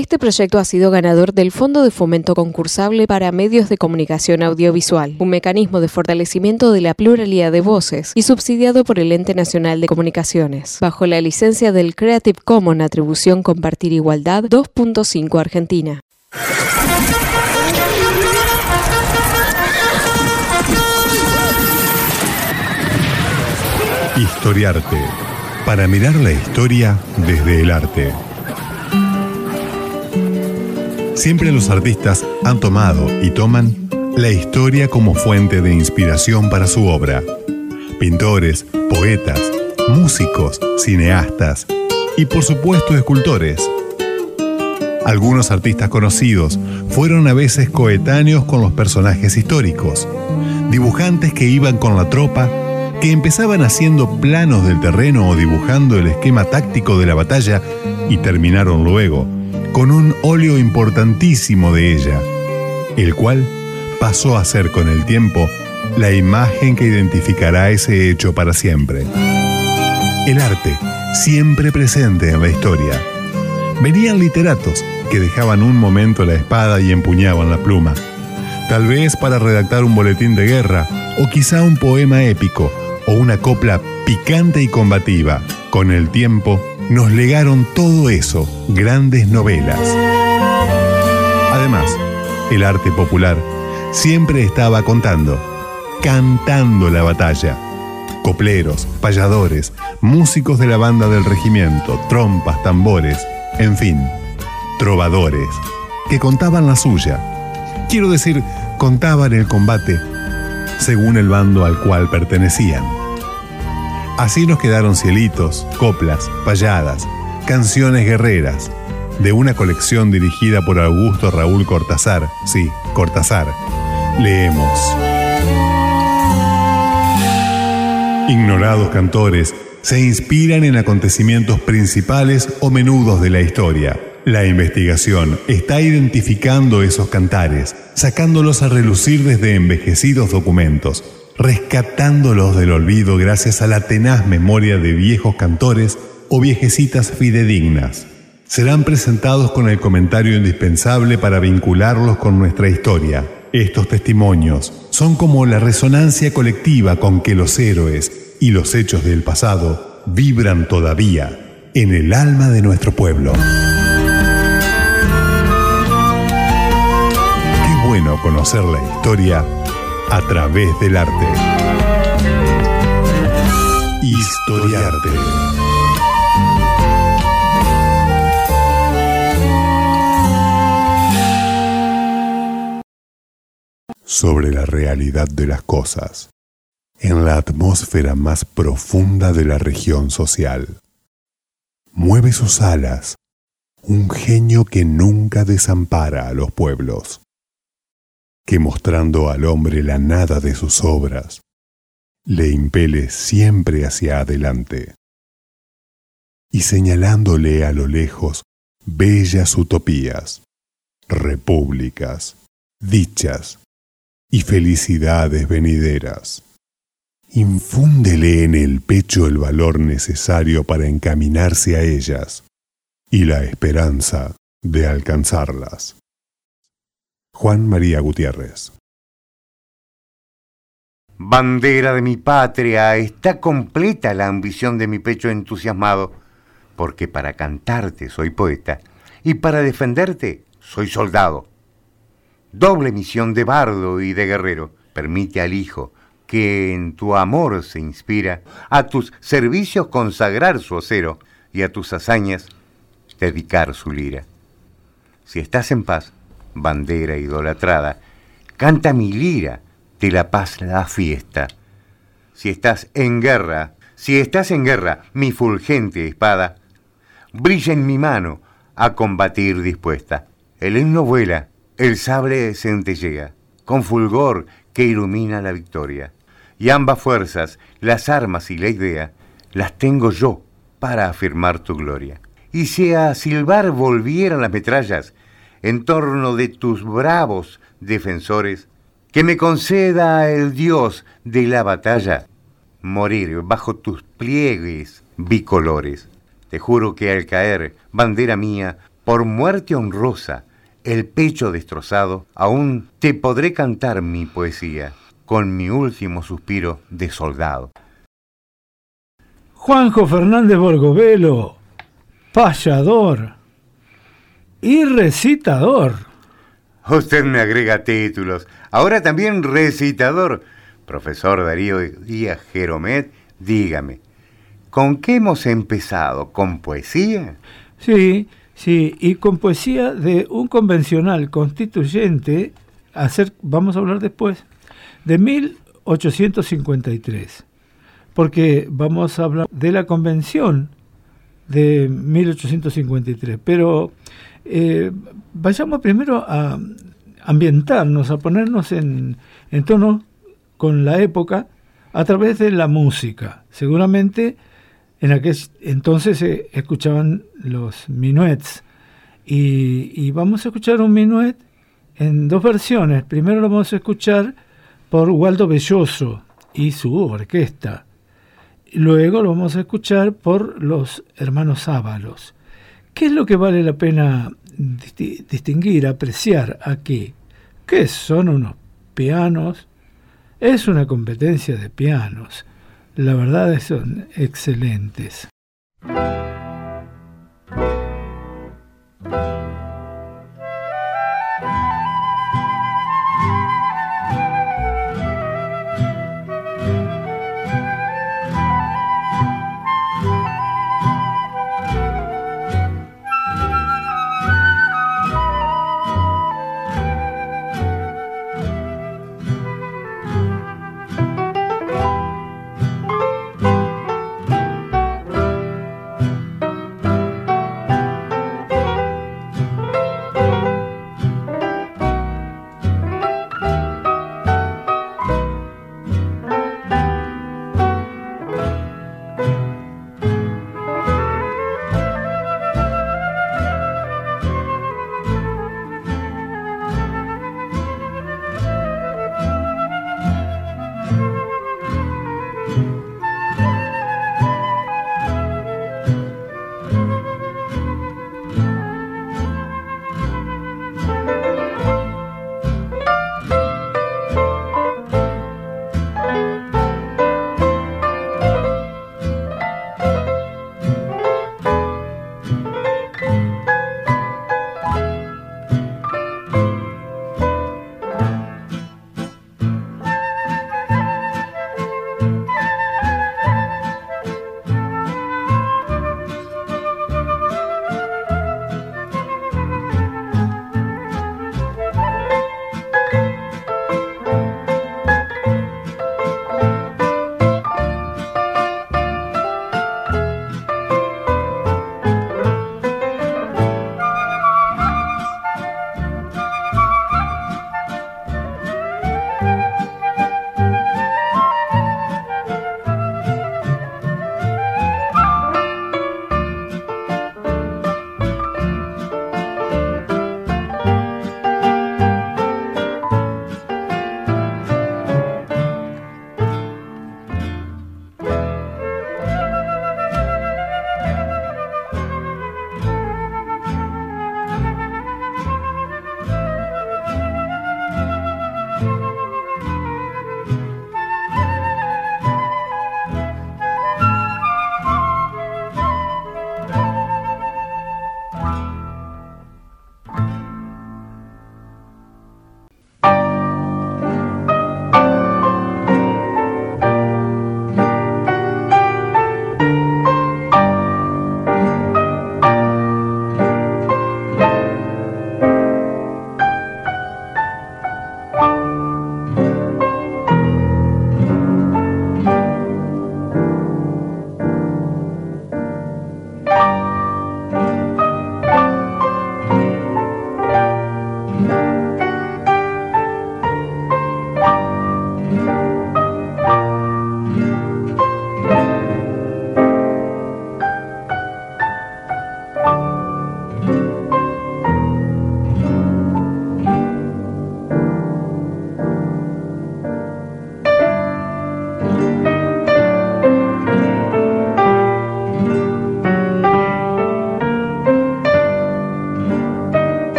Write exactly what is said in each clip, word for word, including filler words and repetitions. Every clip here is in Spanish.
Este proyecto ha sido ganador del Fondo de Fomento Concursable para Medios de Comunicación Audiovisual, un mecanismo de fortalecimiento de la pluralidad de voces y subsidiado por el Ente Nacional de Comunicaciones, bajo la licencia del Creative Commons Atribución Compartir Igualdad dos punto cinco Argentina. Historiarte, para mirar la historia desde el arte. Siempre los artistas han tomado y toman la historia como fuente de inspiración para su obra. Pintores, poetas, músicos, cineastas y por supuesto escultores. Algunos artistas conocidos fueron a veces coetáneos con los personajes históricos, dibujantes que iban con la tropa, que empezaban haciendo planos del terreno o dibujando el esquema táctico de la batalla y terminaron luego con un óleo importantísimo de ella, el cual pasó a ser con el tiempo la imagen que identificará ese hecho para siempre. El arte, siempre presente en la historia. Venían literatos que dejaban un momento la espada y empuñaban la pluma, tal vez para redactar un boletín de guerra o quizá un poema épico o una copla picante y combativa. Con el tiempo nos legaron todo eso, grandes novelas. Además, el arte popular siempre estaba contando, cantando la batalla. Copleros, payadores, músicos de la banda del regimiento, trompas, tambores, en fin, trovadores, que contaban la suya. Quiero decir, contaban el combate según el bando al cual pertenecían. Así nos quedaron cielitos, coplas, payadas, canciones guerreras, de una colección dirigida por Augusto Raúl Cortázar. Sí, Cortázar. Leemos. Ignorados cantores se inspiran en acontecimientos principales o menudos de la historia. La investigación está identificando esos cantares, sacándolos a relucir desde envejecidos documentos, rescatándolos del olvido gracias a la tenaz memoria de viejos cantores o viejecitas fidedignas. Serán presentados con el comentario indispensable para vincularlos con nuestra historia. Estos testimonios son como la resonancia colectiva con que los héroes y los hechos del pasado vibran todavía en el alma de nuestro pueblo. Qué bueno conocer la historia a través del arte. Historiarte. Sobre la realidad de las cosas, en la atmósfera más profunda de la región social. Mueve sus alas un genio que nunca desampara a los pueblos, que mostrando al hombre la nada de sus obras, le impele siempre hacia adelante, y señalándole a lo lejos bellas utopías, repúblicas, dichas y felicidades venideras. Infúndele en el pecho el valor necesario para encaminarse a ellas y la esperanza de alcanzarlas. Juan María Gutiérrez. Bandera de mi patria, está completa la ambición de mi pecho entusiasmado, porque para cantarte soy poeta y para defenderte soy soldado. Doble misión de bardo y de guerrero permite al hijo que en tu amor se inspira a tus servicios consagrar su acero y a tus hazañas dedicar su lira. Si estás en paz, bandera idolatrada, canta mi lira, de la paz la fiesta. Si estás en guerra, si estás en guerra, mi fulgente espada brilla en mi mano a combatir dispuesta. El himno vuela, el sable centellea, con fulgor que ilumina la victoria. Y ambas fuerzas, las armas y la idea, las tengo yo para afirmar tu gloria. Y si a silbar volvieran las metrallas en torno de tus bravos defensores, que me conceda el Dios de la batalla morir bajo tus pliegues bicolores. Te juro que al caer, bandera mía, por muerte honrosa, el pecho destrozado, aún te podré cantar mi poesía con mi último suspiro de soldado. Juanjo Fernández Borgovelo, payador y recitador. Usted me agrega títulos. Ahora también recitador. Profesor Darío Díaz Jeromet, dígame, ¿con qué hemos empezado? ¿Con poesía? Sí, sí, y con poesía de un convencional constituyente, hacer, vamos a hablar después, de mil ochocientos cincuenta y tres, porque vamos a hablar de la convención de mil ochocientos cincuenta y tres, pero eh, vayamos primero a ambientarnos, a ponernos en, en tono con la época a través de la música. Seguramente en aquel entonces se escuchaban los minuets y, y vamos a escuchar un minuet en dos versiones. Primero lo vamos a escuchar por Waldo Belloso y su orquesta. Luego lo vamos a escuchar por los hermanos Ábalos. ¿Qué es lo que vale la pena disti- distinguir, apreciar aquí? ¿Qué son unos pianos? Es una competencia de pianos. La verdad es que son excelentes.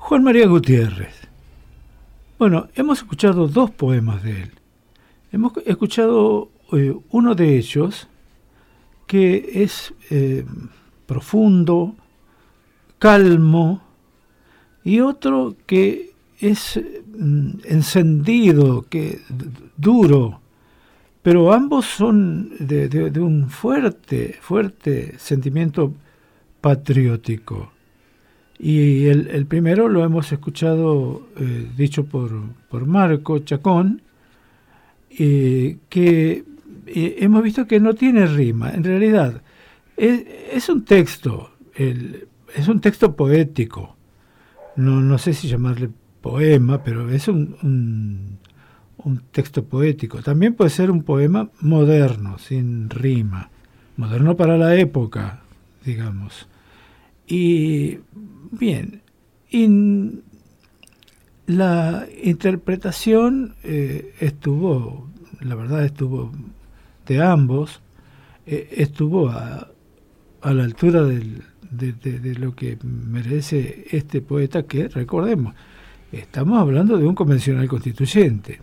Juan María Gutiérrez. Bueno, hemos escuchado dos poemas de él. Hemos escuchado eh, uno de ellos que es eh, profundo, calmo, y otro que es mm, encendido, que duro, pero ambos son de, de, de un fuerte, fuerte sentimiento patriótico. Y el, el primero lo hemos escuchado eh, dicho por, por Marco Chacón, eh, que eh, hemos visto que no tiene rima. En realidad es, es un texto, el, es un texto poético. No, no sé si llamarle poema, pero es un, un, un texto poético. También puede ser un poema moderno, sin rima. Moderno para la época, digamos. Y bien, y la interpretación eh, estuvo, la verdad estuvo de ambos, eh, estuvo a, a la altura del, de, de, de lo que merece este poeta, que recordemos, estamos hablando de un convencional constituyente.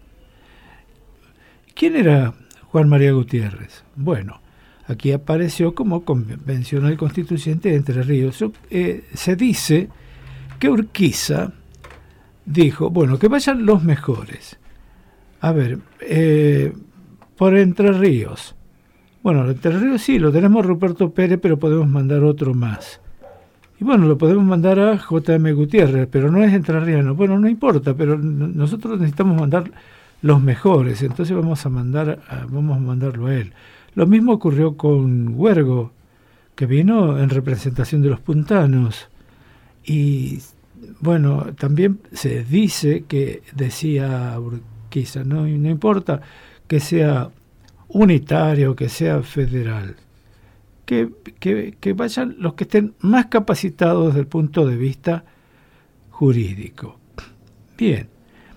¿Quién era Juan María Gutiérrez? Bueno, aquí apareció como convencional constituyente de Entre Ríos. Eh, se dice que Urquiza dijo, bueno, que vayan los mejores. A ver, eh, por Entre Ríos. Bueno, Entre Ríos sí, lo tenemos Ruperto Pérez, pero podemos mandar otro más. Y bueno, lo podemos mandar a J M Gutiérrez, pero no es entrerriano. Bueno, no importa, pero nosotros necesitamos mandar los mejores, entonces vamos a mandar a, vamos a mandarlo a él. Lo mismo ocurrió con Huergo, que vino en representación de los puntanos. Y bueno, también se dice que decía Urquiza, no, no importa que sea unitario, que sea federal, que, que, que vayan los que estén más capacitados desde el punto de vista jurídico. Bien,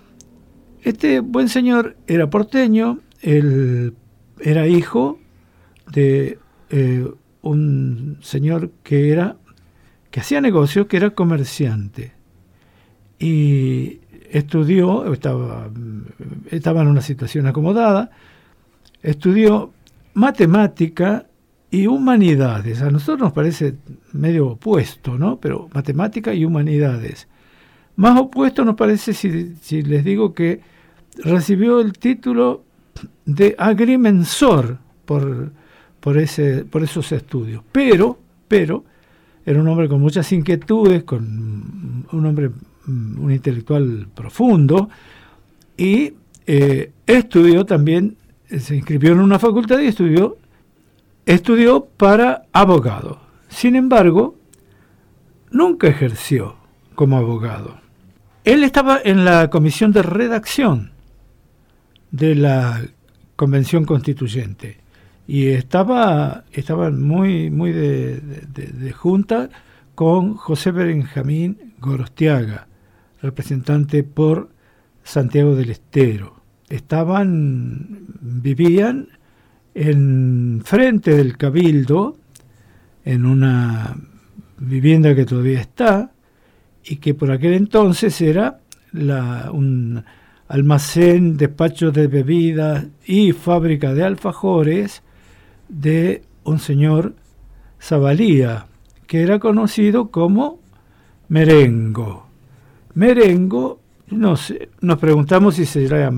este buen señor era porteño, él era hijo de eh, un señor que era que hacía negocios, que era comerciante, y estudió, estaba, estaba en una situación acomodada, estudió matemática y humanidades. A nosotros nos parece medio opuesto, ¿no? Pero matemática y humanidades. Más opuesto nos parece si, si les digo que recibió el título de agrimensor por por ese por esos estudios, pero pero era un hombre con muchas inquietudes, con un hombre un intelectual profundo, y eh, estudió también, se inscribió en una facultad y estudió estudió para abogado. Sin embargo, nunca ejerció como abogado. Él estaba en la comisión de redacción de la Convención Constituyente y estaba, estaba muy, muy de, de, de junta con José Benjamín Gorostiaga, representante por Santiago del Estero. Estaban, vivían en frente del Cabildo, en una vivienda que todavía está y que por aquel entonces era la, un almacén, despacho de bebidas y fábrica de alfajores de un señor Zavalía, que era conocido como Merengo. Merengo, no sé, nos preguntamos si será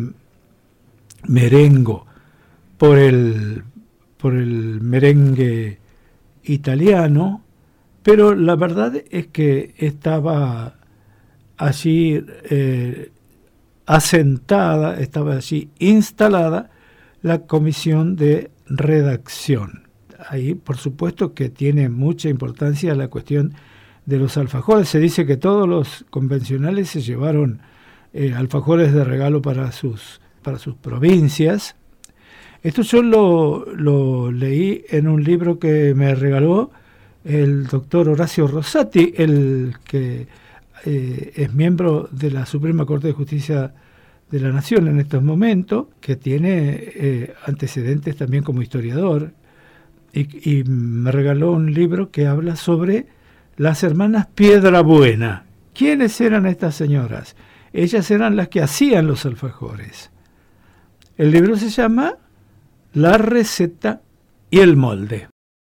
Merengo por el, por el merengue italiano, pero la verdad es que estaba allí eh, asentada, estaba allí instalada la comisión de redacción. Ahí, por supuesto, que tiene mucha importancia la cuestión de los alfajores. Se dice que todos los convencionales se llevaron eh, alfajores de regalo para sus, para sus provincias. Esto yo lo, lo leí en un libro que me regaló el doctor Horacio Rosati, el que eh, es miembro de la Suprema Corte de Justicia de la Nación en estos momentos, que tiene eh, antecedentes también como historiador, y, y me regaló un libro que habla sobre las hermanas Piedrabuena, ¿Quiénes eran estas señoras? Ellas eran las que hacían los alfajores. El libro se llama La receta y el molde.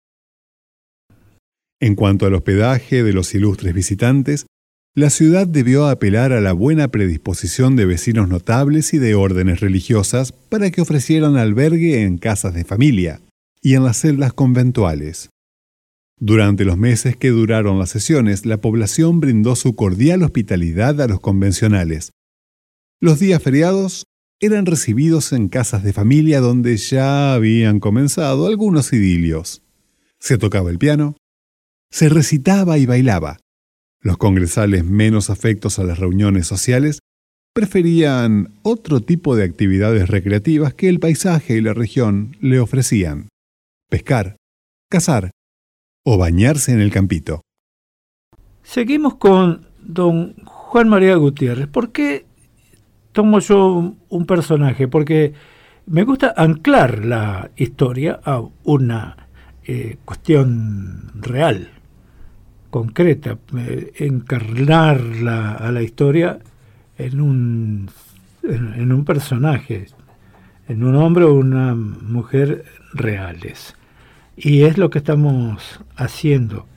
En cuanto al hospedaje de los ilustres visitantes, la ciudad debió apelar a la buena predisposición de vecinos notables y de órdenes religiosas para que ofrecieran albergue en casas de familia y en las celdas conventuales. Durante los meses que duraron las sesiones, la población brindó su cordial hospitalidad a los convencionales. Los días feriados eran recibidos en casas de familia donde ya habían comenzado algunos idilios. Se tocaba el piano, se recitaba y bailaba. Los congresales menos afectos a las reuniones sociales preferían otro tipo de actividades recreativas que el paisaje y la región le ofrecían: pescar, cazar o bañarse en el campito. Seguimos con don Juan María Gutiérrez. ¿Por qué tomo yo un personaje? Porque me gusta anclar la historia a una eh, cuestión real, concreta, eh, encarnarla a la historia en un, en, en un personaje, en un hombre o una mujer reales. Y es lo que estamos haciendo.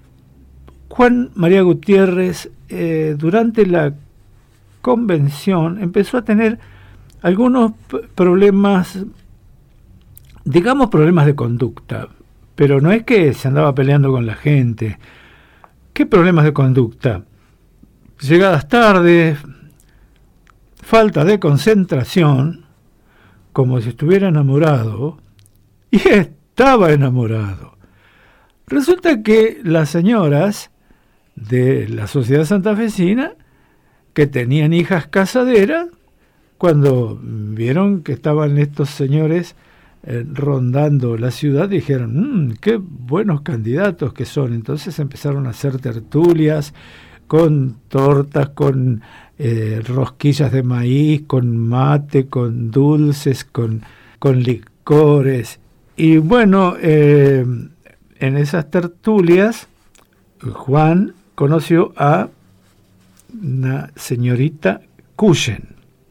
Juan María Gutiérrez, eh, durante la convención, empezó a tener algunos p- problemas, digamos problemas de conducta, pero no es que se andaba peleando con la gente. ¿Qué problemas de conducta? Llegadas tardes, falta de concentración, como si estuviera enamorado, y estaba enamorado. Resulta que las señoras de la sociedad santafesina, que tenían hijas casaderas, cuando vieron que estaban estos señores eh, rondando la ciudad, dijeron, mmm, qué buenos candidatos que son. Entonces empezaron a hacer tertulias con tortas, con eh, rosquillas de maíz, con mate, con dulces, con, con licores. Y bueno, eh, en esas tertulias, Juan conoció a una señorita Cuyen,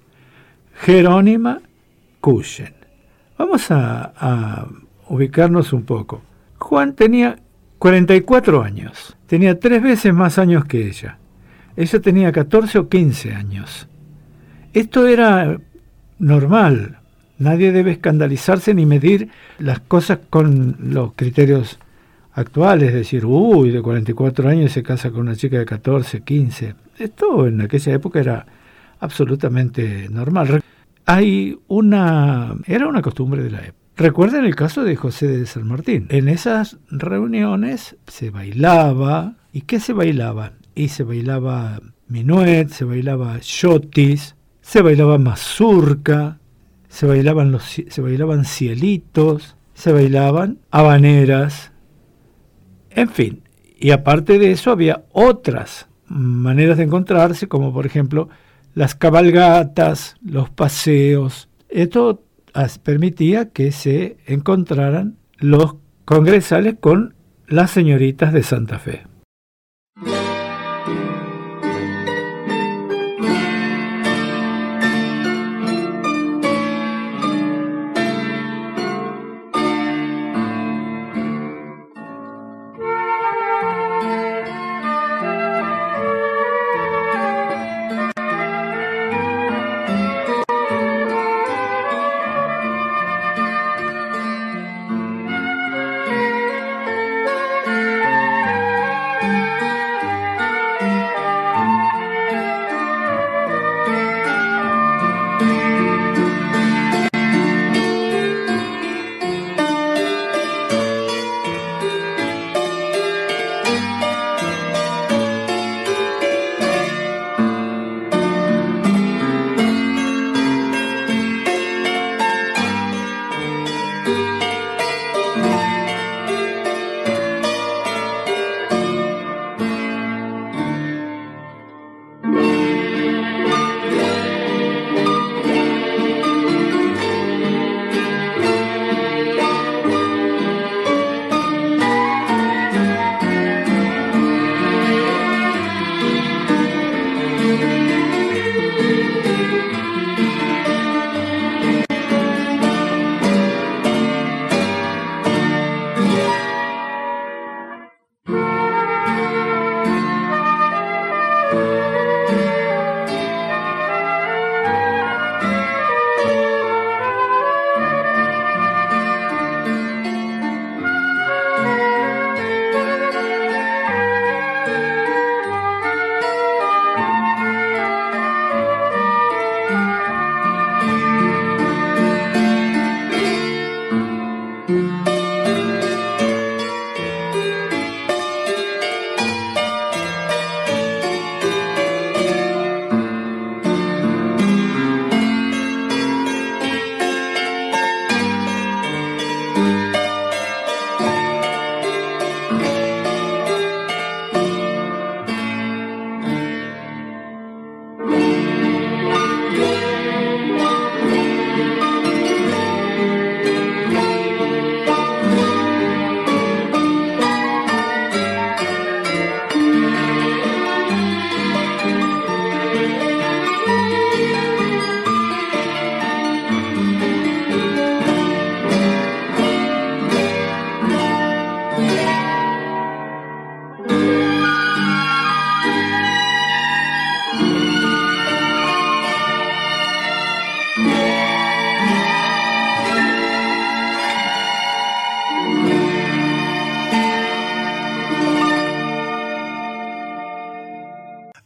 Jerónima Cuyen. Vamos a, a ubicarnos un poco. Juan tenía cuarenta y cuatro años, tenía tres veces más años que ella. Ella tenía catorce o quince años. Esto era normal. Nadie debe escandalizarse ni medir las cosas con los criterios actuales, es decir, uy, de cuarenta y cuatro años se casa con una chica de catorce, quince. Esto en aquella época era absolutamente normal. Hay una, era una costumbre de la época. Recuerden el caso de José de San Martín. En esas reuniones se bailaba. ¿Y qué se bailaba? Y se bailaba minuet, se bailaba chotis, se bailaba mazurca, se bailaban, los, se bailaban cielitos, se bailaban habaneras, en fin. Y aparte de eso había otras maneras de encontrarse, como por ejemplo las cabalgatas, los paseos. Esto permitía que se encontraran los congresales con las señoritas de Santa Fe.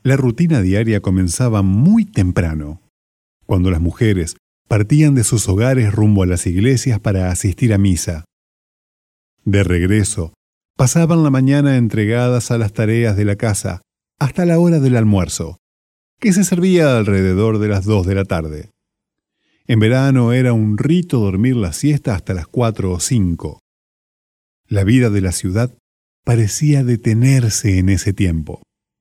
La rutina diaria comenzaba muy temprano, cuando las mujeres partían de sus hogares rumbo a las iglesias para asistir a misa. De regreso, pasaban la mañana entregadas a las tareas de la casa hasta la hora del almuerzo, que se servía alrededor de las dos de la tarde. En verano era un rito dormir la siesta hasta las cuatro o cinco. La vida de la ciudad parecía detenerse en ese tiempo.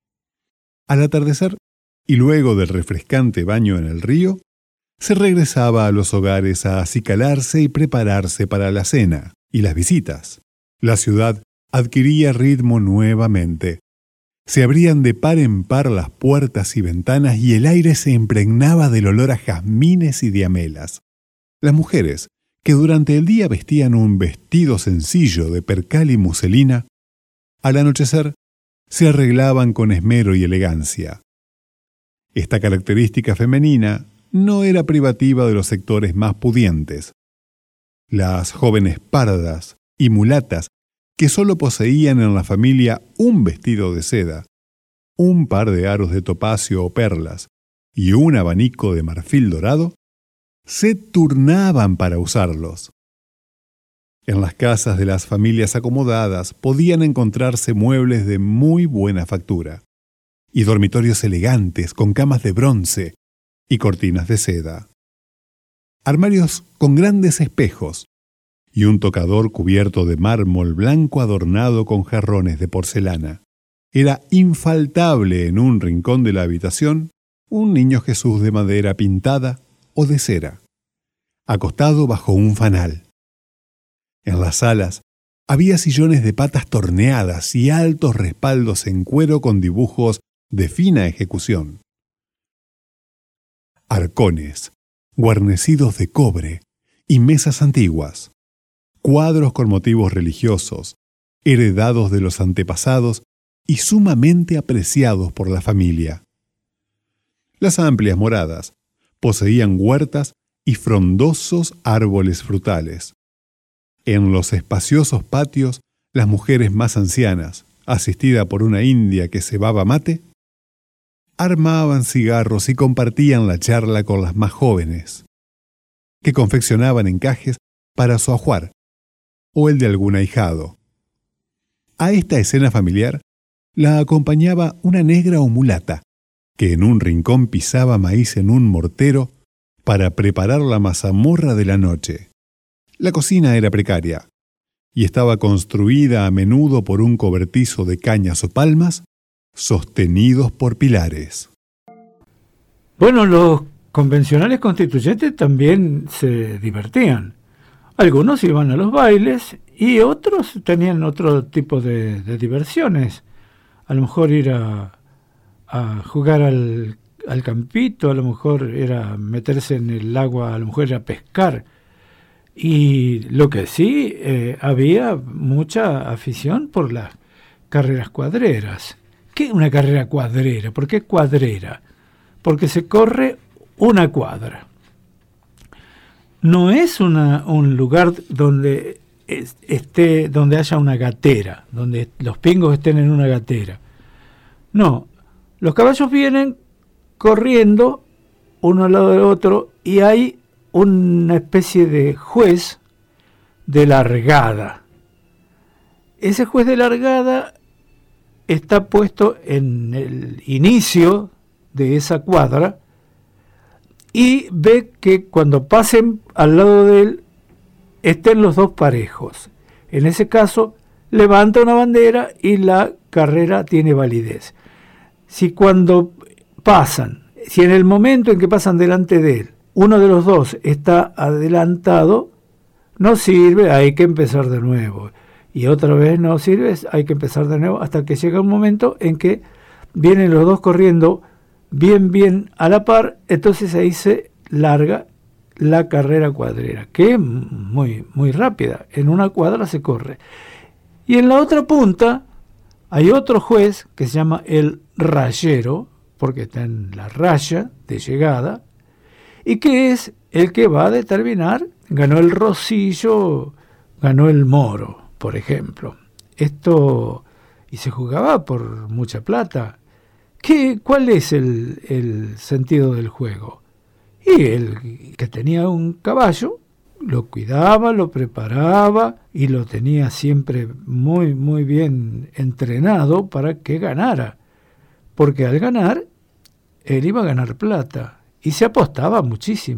Al atardecer, y luego del refrescante baño en el río, se regresaba a los hogares a acicalarse y prepararse para la cena y las visitas. La ciudad adquiría ritmo nuevamente. Se abrían de par en par las puertas y ventanas y el aire se impregnaba del olor a jazmines y diamelas. Las mujeres, que durante el día vestían un vestido sencillo de percal y muselina, al anochecer se arreglaban con esmero y elegancia. Esta característica femenina no era privativa de los sectores más pudientes. Las jóvenes pardas y mulatas que solo poseían en la familia un vestido de seda, un par de aros de topacio o perlas y un abanico de marfil dorado, se turnaban para usarlos. En las casas de las familias acomodadas podían encontrarse muebles de muy buena factura y dormitorios elegantes con camas de bronce y cortinas de seda. Armarios con grandes espejos y un tocador cubierto de mármol blanco adornado con jarrones de porcelana. Era infaltable en un rincón de la habitación un niño Jesús de madera pintada o de cera, acostado bajo un fanal. En las salas había sillones de patas torneadas y altos respaldos en cuero con dibujos de fina ejecución. Arcones, guarnecidos de cobre y mesas antiguas, cuadros con motivos religiosos, heredados de los antepasados y sumamente apreciados por la familia. Las amplias moradas poseían huertas y frondosos árboles frutales. En los espaciosos patios, las mujeres más ancianas, asistida por una india que cebaba mate, armaban cigarros y compartían la charla con las más jóvenes, que confeccionaban encajes para su ajuar o el de algún ahijado. A esta escena familiar la acompañaba una negra o mulata, que en un rincón pisaba maíz en un mortero para preparar la mazamorra de la noche. La cocina era precaria y estaba construida a menudo por un cobertizo de cañas o palmas sostenidos por pilares. Bueno, los convencionales constituyentes también se divertían. Algunos iban a los bailes y otros tenían otro tipo de, de diversiones. A lo mejor ir a, a jugar al, al campito, a lo mejor era meterse en el agua, a lo mejor era pescar. Y lo que sí, eh, había mucha afición por las carreras cuadreras. ¿Qué es una carrera cuadrera? ¿Por qué cuadrera? Porque se corre una cuadra. No es una, un lugar donde es, esté, donde haya una gatera, donde los pingos estén en una gatera. No, los caballos vienen corriendo uno al lado del otro y hay una especie de juez de largada. Ese juez de largada está puesto en el inicio de esa cuadra y ve que cuando pasen al lado de él estén los dos parejos. En ese caso levanta una bandera y la carrera tiene validez. Si cuando pasan, si en el momento en que pasan delante de él uno de los dos está adelantado, no sirve, hay que empezar de nuevo. Y otra vez no sirve, hay que empezar de nuevo hasta que llega un momento en que vienen los dos corriendo bien, bien a la par, entonces ahí se larga la carrera cuadrera, que es muy, muy rápida, en una cuadra se corre. Y en la otra punta hay otro juez que se llama el rayero, porque está en la raya de llegada, y que es el que va a determinar, ganó el rocillo, ganó el moro, por ejemplo. Esto, y se jugaba por mucha plata. ¿qué, ¿cuál es el, el sentido del juego? Y el que tenía un caballo lo cuidaba, lo preparaba y lo tenía siempre muy, muy bien entrenado para que ganara. Porque al ganar, él iba a ganar plata y se apostaba muchísimo.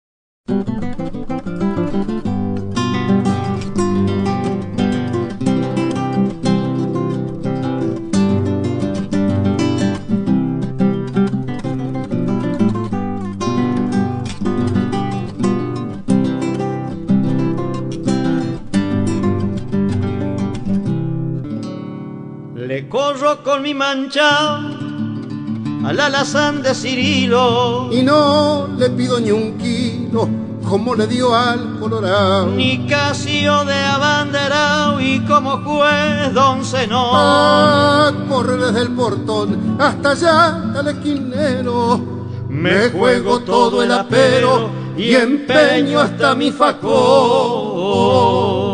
Le corro con mi mancha al alazán de Cirilo, y no le pido ni un kilo como le dio al Colorado, ni Casio de abanderao y como juez Don Zenón. Ah, corre desde el portón hasta allá al esquinero, me juego todo el apero y empeño hasta mi facón.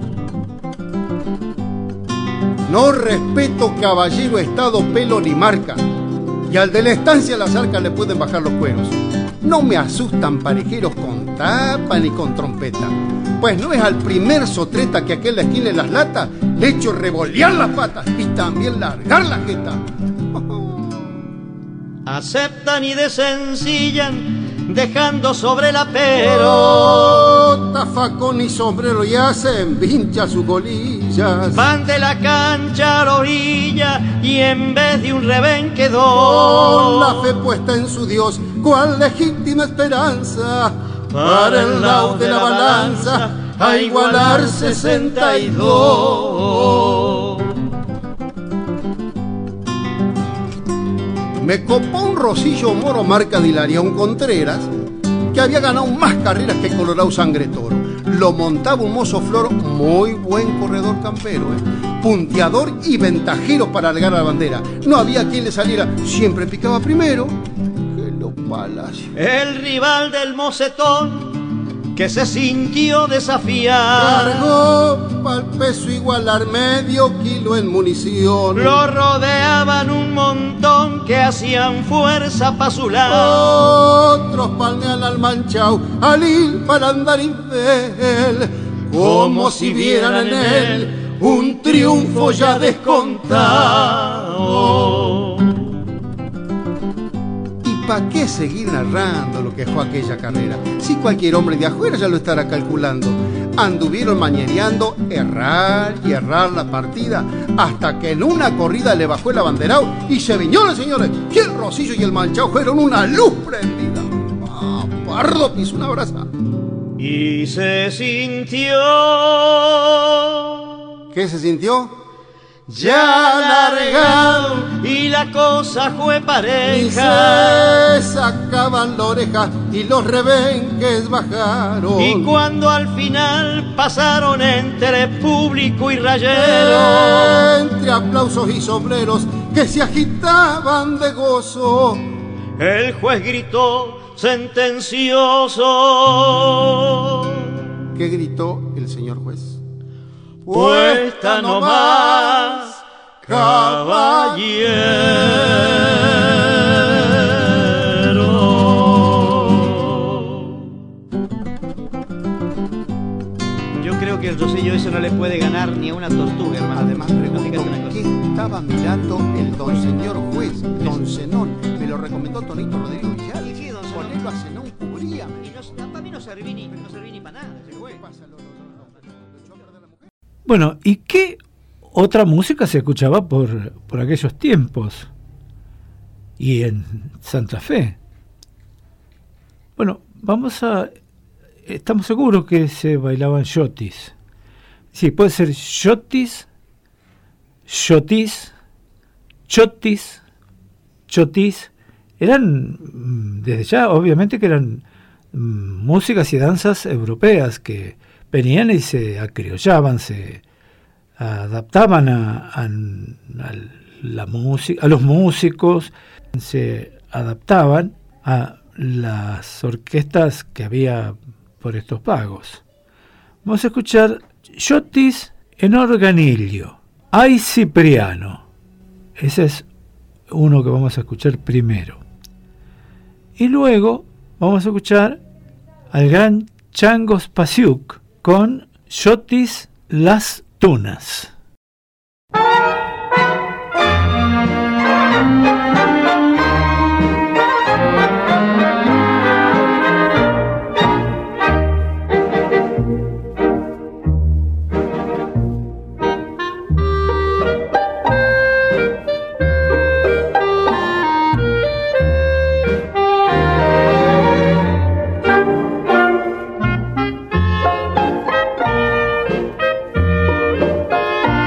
No respeto caballero, estado, pelo ni marca, y al de la estancia las arcas le pueden bajar los cueros. No me asustan parejeros con tapa ni con trompeta, pues no es al primer sotreta que aquel le esquile las latas, le echo revolear las patas y también largar la jeta. Aceptan y desencillan, dejando sobre el apero oh, tafacón y sombrero y hacen vincha sus golillas. Van de la cancha a la orilla y en vez de un rebenque dos, oh, la fe puesta en su Dios, cual legítima esperanza, para el lado de la balanza a igualar sesenta y dos. Me copó un Rosillo Moro marca de Hilarión Contreras, que había ganado más carreras que Colorado Sangre Toro. Lo montaba un mozo flor, muy buen corredor campero, ¿eh? Punteador y ventajero para largar la bandera. No había quien le saliera, siempre picaba primero que los palacios. El rival del mocetón que se sintió desafiar, cargó pa'l peso igualar medio kilo en munición. Lo rodeaban un montón que hacían fuerza pa' su lado. Otros palmean al manchao, al hil para andar infel, como si vieran en él un triunfo ya descontado. ¿Para qué seguir narrando lo que fue aquella carrera? Si cualquier hombre de afuera ya lo estará calculando. Anduvieron mañereando, errar y errar la partida, hasta que en una corrida le bajó el abanderado y se viñó, señores, y el Rosillo y el Manchao fueron una luz prendida. Ah, Pardo pisó una brasa. Y se sintió. ¿Qué se sintió? Ya largaron y la cosa fue pareja. Y se sacaban la oreja y los rebenques bajaron. Y cuando al final pasaron entre público y rayero, entre aplausos y sombreros que se agitaban de gozo, el juez gritó sentencioso. ¿Qué gritó el señor juez? Puesta no más, caballero. Yo creo que el Rosillo eso no le puede ganar ni a una tortuga, hermano. Además, pregunto, ¿qué estaba mirando el don señor juez, don Zenón? Me lo recomendó Tonito Rodrigo Villar. Sí, sí, don Zenón. Ponelo a Zenón cubría. Y no, para mí no serví ni, no serví ni para nada ese juez. Bueno, ¿y qué otra música se escuchaba por, por aquellos tiempos? Y en Santa Fe. Bueno, vamos a... Estamos seguros que se bailaban shotis. Sí, puede ser shotis, shotis, chotis, chotis. Eran, desde ya, obviamente que eran mm, músicas y danzas europeas que venían y se acriollaban, se adaptaban a, a, a la música, a los músicos, se adaptaban a las orquestas que había por estos pagos. Vamos a escuchar shotis en organillo. Ay Cipriano. Esa es uno que vamos a escuchar primero. Y luego vamos a escuchar al gran Chango Spasiuk con Yotis Las Tunas. Thank you.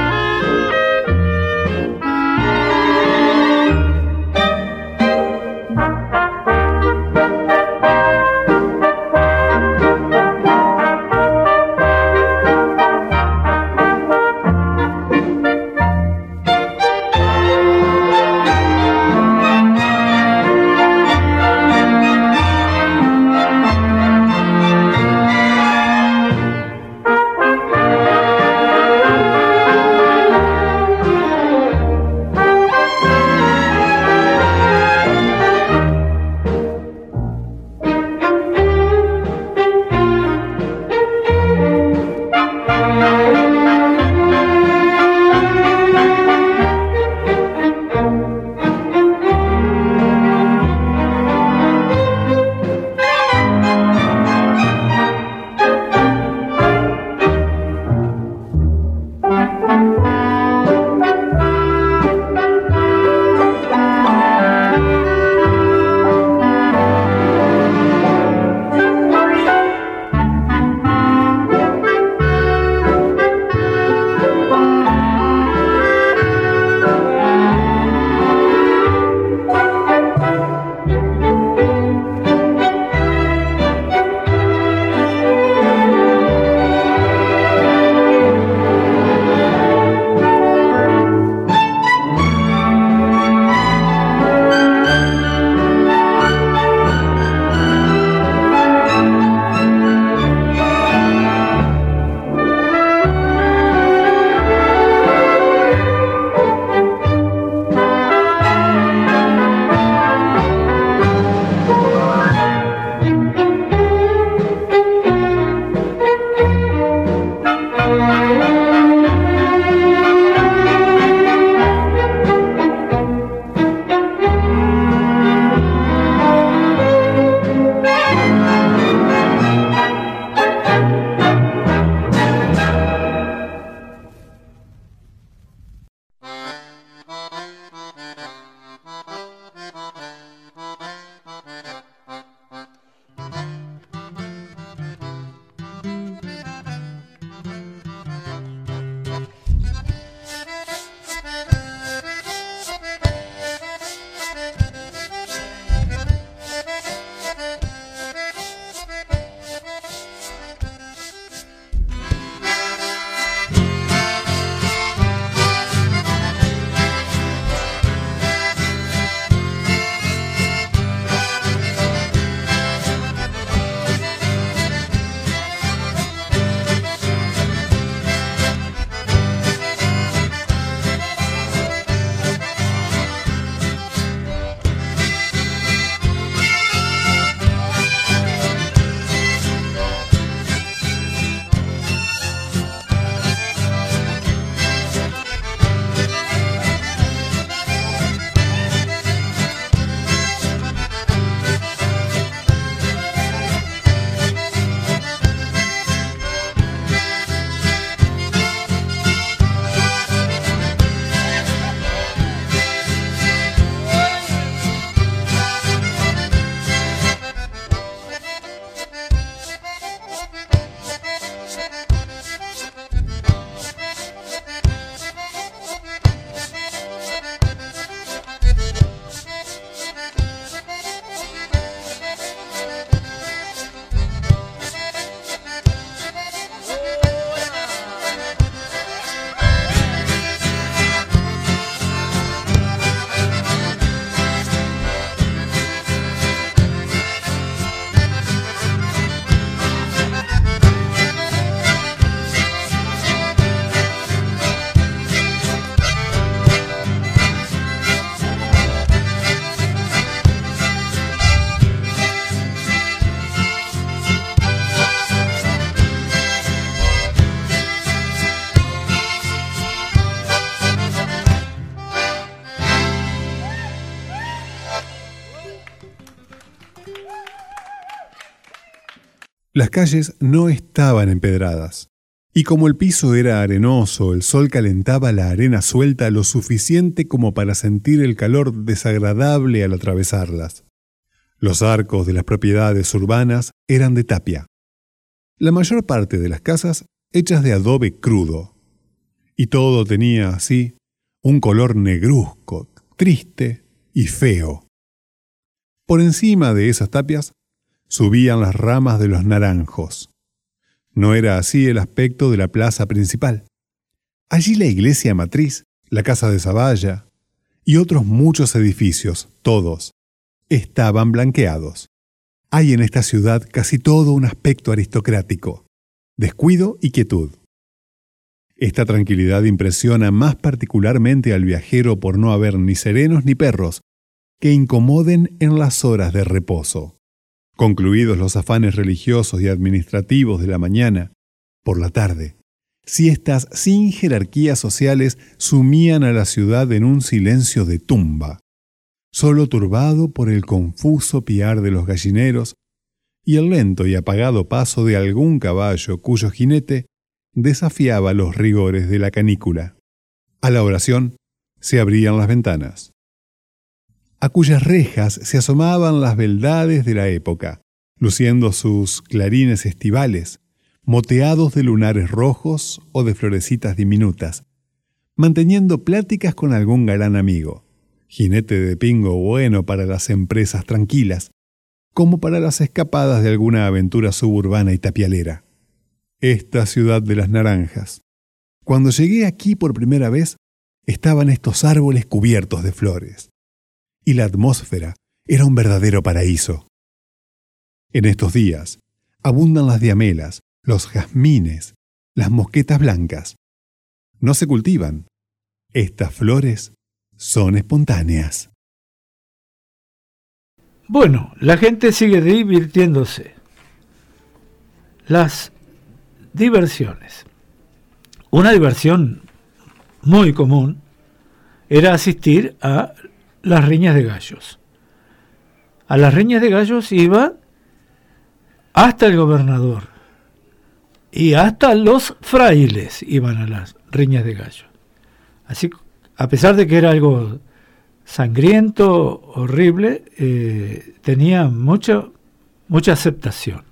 Las calles no estaban empedradas, y como el piso era arenoso, el sol calentaba la arena suelta lo suficiente como para sentir el calor desagradable al atravesarlas. Los arcos de las propiedades urbanas eran de tapia. La mayor parte de las casas hechas de adobe crudo, y todo tenía así un color negruzco, triste y feo. Por encima de esas tapias subían las ramas de los naranjos. No era así el aspecto de la plaza principal. Allí la iglesia matriz, la casa de Zavalla y otros muchos edificios, todos, estaban blanqueados. Hay en esta ciudad casi todo un aspecto aristocrático, descuido y quietud. Esta tranquilidad impresiona más particularmente al viajero por no haber ni serenos ni perros que incomoden en las horas de reposo. Concluidos los afanes religiosos y administrativos de la mañana, por la tarde, siestas sin jerarquías sociales sumían a la ciudad en un silencio de tumba, solo turbado por el confuso piar de los gallineros y el lento y apagado paso de algún caballo cuyo jinete desafiaba los rigores de la canícula. A la oración se abrían las ventanas, a cuyas rejas se asomaban las beldades de la época, luciendo sus clarines estivales, moteados de lunares rojos o de florecitas diminutas, manteniendo pláticas con algún galán amigo, jinete de pingo bueno para las empresas tranquilas, como para las escapadas de alguna aventura suburbana y tapialera. Esta ciudad de las naranjas. Cuando llegué aquí por primera vez, estaban estos árboles cubiertos de flores, y la atmósfera era un verdadero paraíso. En estos días abundan las diamelas, los jazmines, las mosquetas blancas. No se cultivan. Estas flores son espontáneas. Bueno, la gente sigue divirtiéndose. Las diversiones. Una diversión muy común era asistir a las riñas de gallos. A las riñas de gallos iba hasta el gobernador y hasta los frailes iban a las riñas de gallos. Así, a pesar de que era algo sangriento, horrible, eh, tenía mucha, mucha aceptación.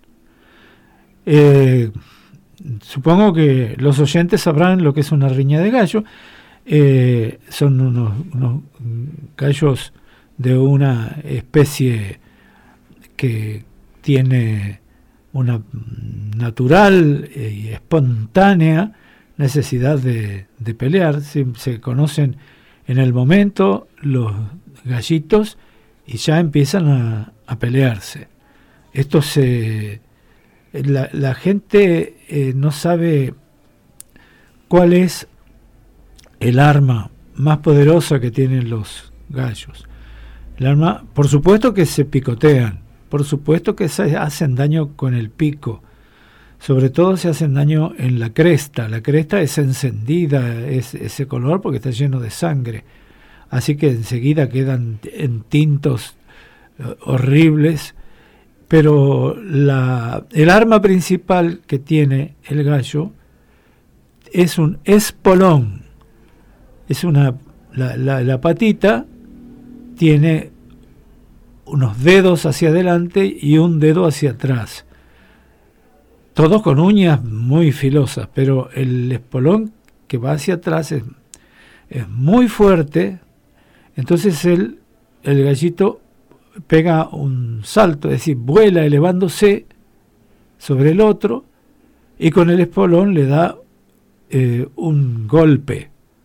Eh, supongo que los oyentes sabrán lo que es una riña de gallo. Eh, son unos, unos gallos de una especie que tiene una natural y espontánea necesidad de, de pelear. Se, se conocen en el momento los gallitos y ya empiezan a, a pelearse. Esto se... La, la gente eh, no sabe cuál es el arma más poderosa que tienen los gallos. El arma, por supuesto que se picotean, por supuesto que se hacen daño con el pico, sobre todo se hacen daño en la cresta. La cresta es encendida, es ese color porque está lleno de sangre, así que enseguida quedan en tintos uh, horribles. Pero la, el arma principal que tiene el gallo es un espolón. Es una la, la, la patita tiene unos dedos hacia adelante y un dedo hacia atrás, todos con uñas muy filosas, pero el espolón que va hacia atrás es, es muy fuerte. Entonces el, el gallito pega un salto, es decir, vuela elevándose sobre el otro y con el espolón le da eh, un golpe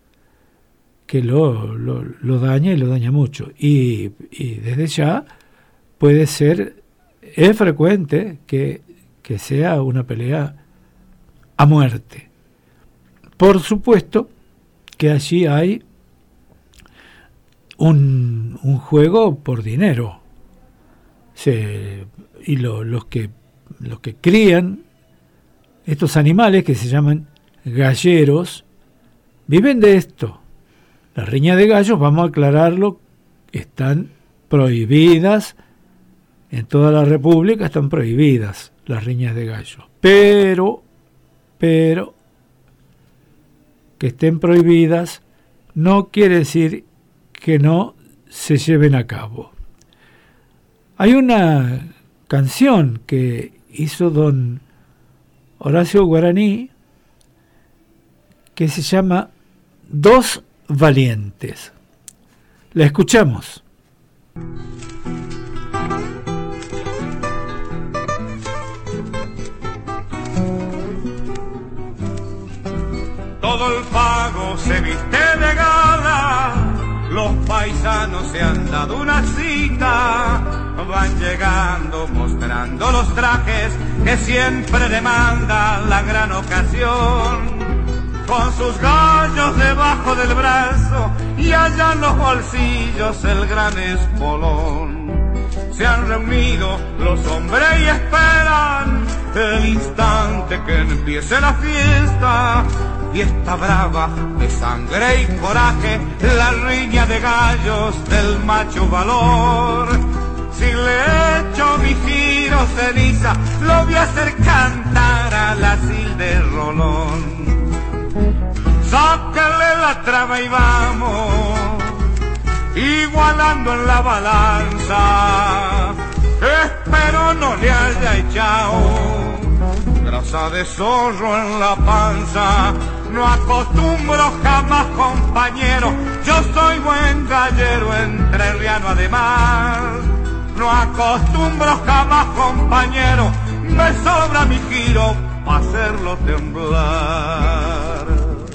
que lo, lo, lo daña y lo daña mucho. Y, y desde ya puede ser, es frecuente que, que sea una pelea a muerte. Por supuesto que allí hay un, un juego por dinero. Se, y lo, los, que, los que crían estos animales, que se llaman galleros, viven de esto. Las riñas de gallos, vamos a aclararlo, están prohibidas En toda la República están prohibidas las riñas de gallo. Pero, pero, que estén prohibidas no quiere decir que no se lleven a cabo. Hay una canción que hizo don Horacio Guaraní que se llama Dos Valientes. La escuchamos. Todo el pago se viste de gala, los paisanos se han dado una cita, van llegando mostrando los trajes que siempre demanda la gran ocasión. Con sus gallos debajo del brazo y allá en los bolsillos el gran espolón. Se han reunido los hombres y esperan el instante que empiece la fiesta. Fiesta brava de sangre y coraje, la riña de gallos del macho valor. Si le echo mi giro ceniza, lo voy a hacer cantar a la silde rolón. Sáquenle la traba y vamos, igualando en la balanza. Espero no le haya echado grasa de zorro en la panza. No acostumbro jamás, compañero, yo soy buen gallero entrerriano además. No acostumbro jamás, compañero, me sobra mi giro pa' hacerlo temblar.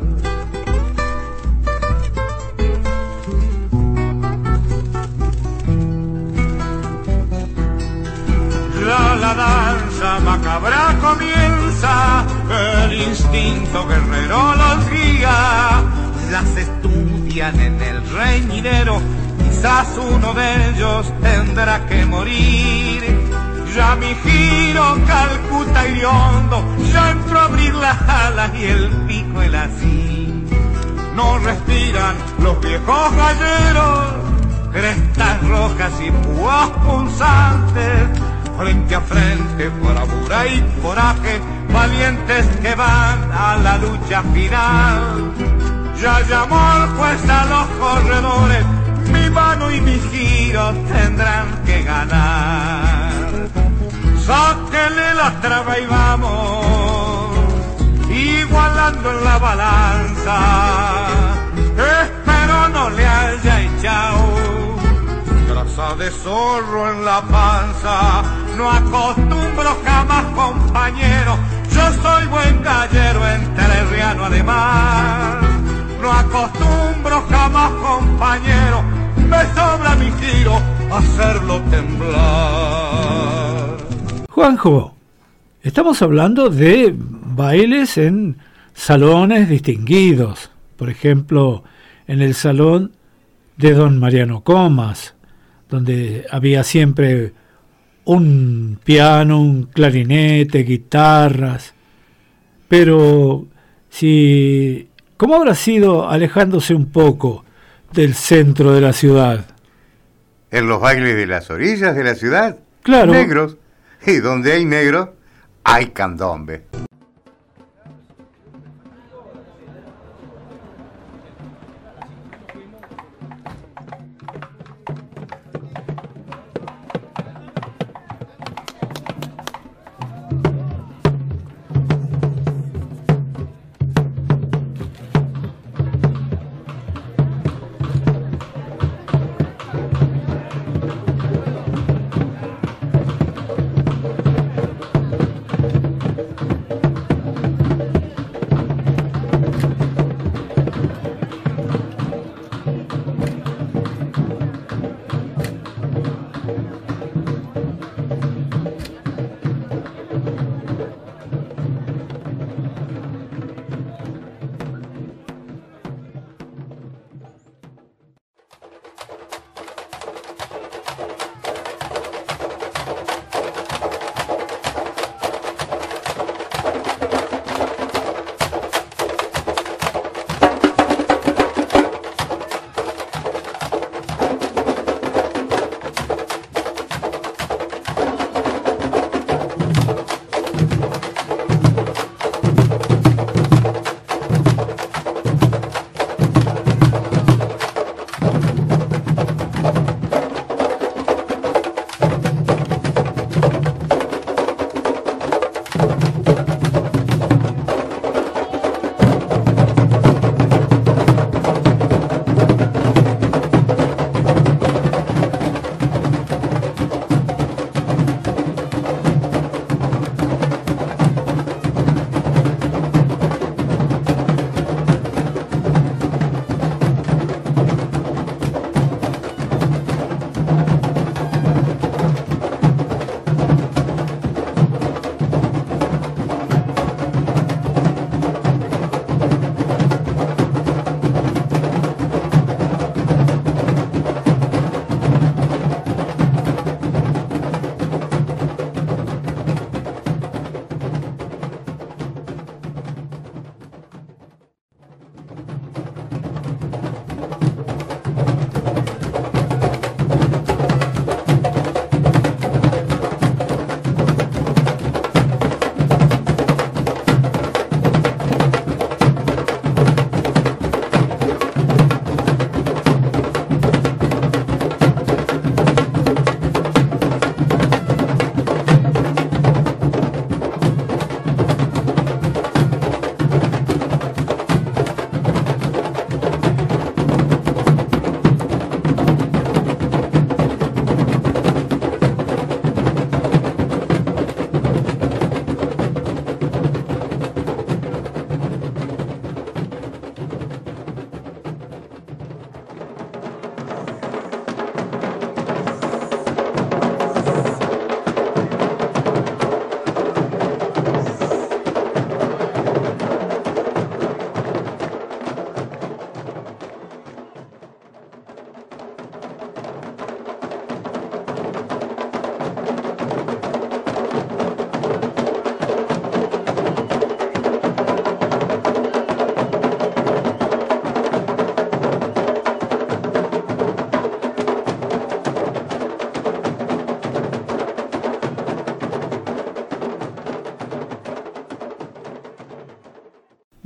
Ya la danza macabra comienza, el instinto guerrero los guía, las estudian en el reñidero, quizás uno de ellos tendrá que morir. Ya mi giro Calcuta y hondo, ya entró a abrir las alas y el pico el así. No respiran los viejos galleros, crestas rojas y púas pulsantes, frente a frente, bravura y coraje, valientes que van a la lucha final. Ya llamó el juez a los corredores, mi mano y mi giro tendrán que ganar. Sáquenle la traba y vamos, igualando en la balanza. Espero no le haya echado grasa de zorro en la panza. No acostumbro jamás, compañero, yo soy buen gallero entrerriano además. No acostumbro jamás, compañero, me sobra mi giro hacerlo temblar. Juanjo, estamos hablando de bailes en salones distinguidos, por ejemplo, en el salón de don Mariano Comas, donde había siempre un piano, un clarinete, guitarras. Pero si, ¿cómo habrá sido alejándose un poco del centro de la ciudad? En los bailes de las orillas de la ciudad, claro, negros. Y donde hay negros, hay candombe.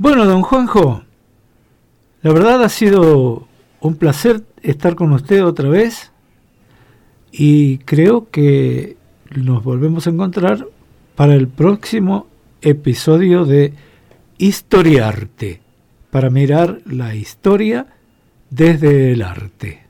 Bueno, don Juanjo, la verdad ha sido un placer estar con usted otra vez y creo que nos volvemos a encontrar para el próximo episodio de Historiarte, para mirar la historia desde el arte.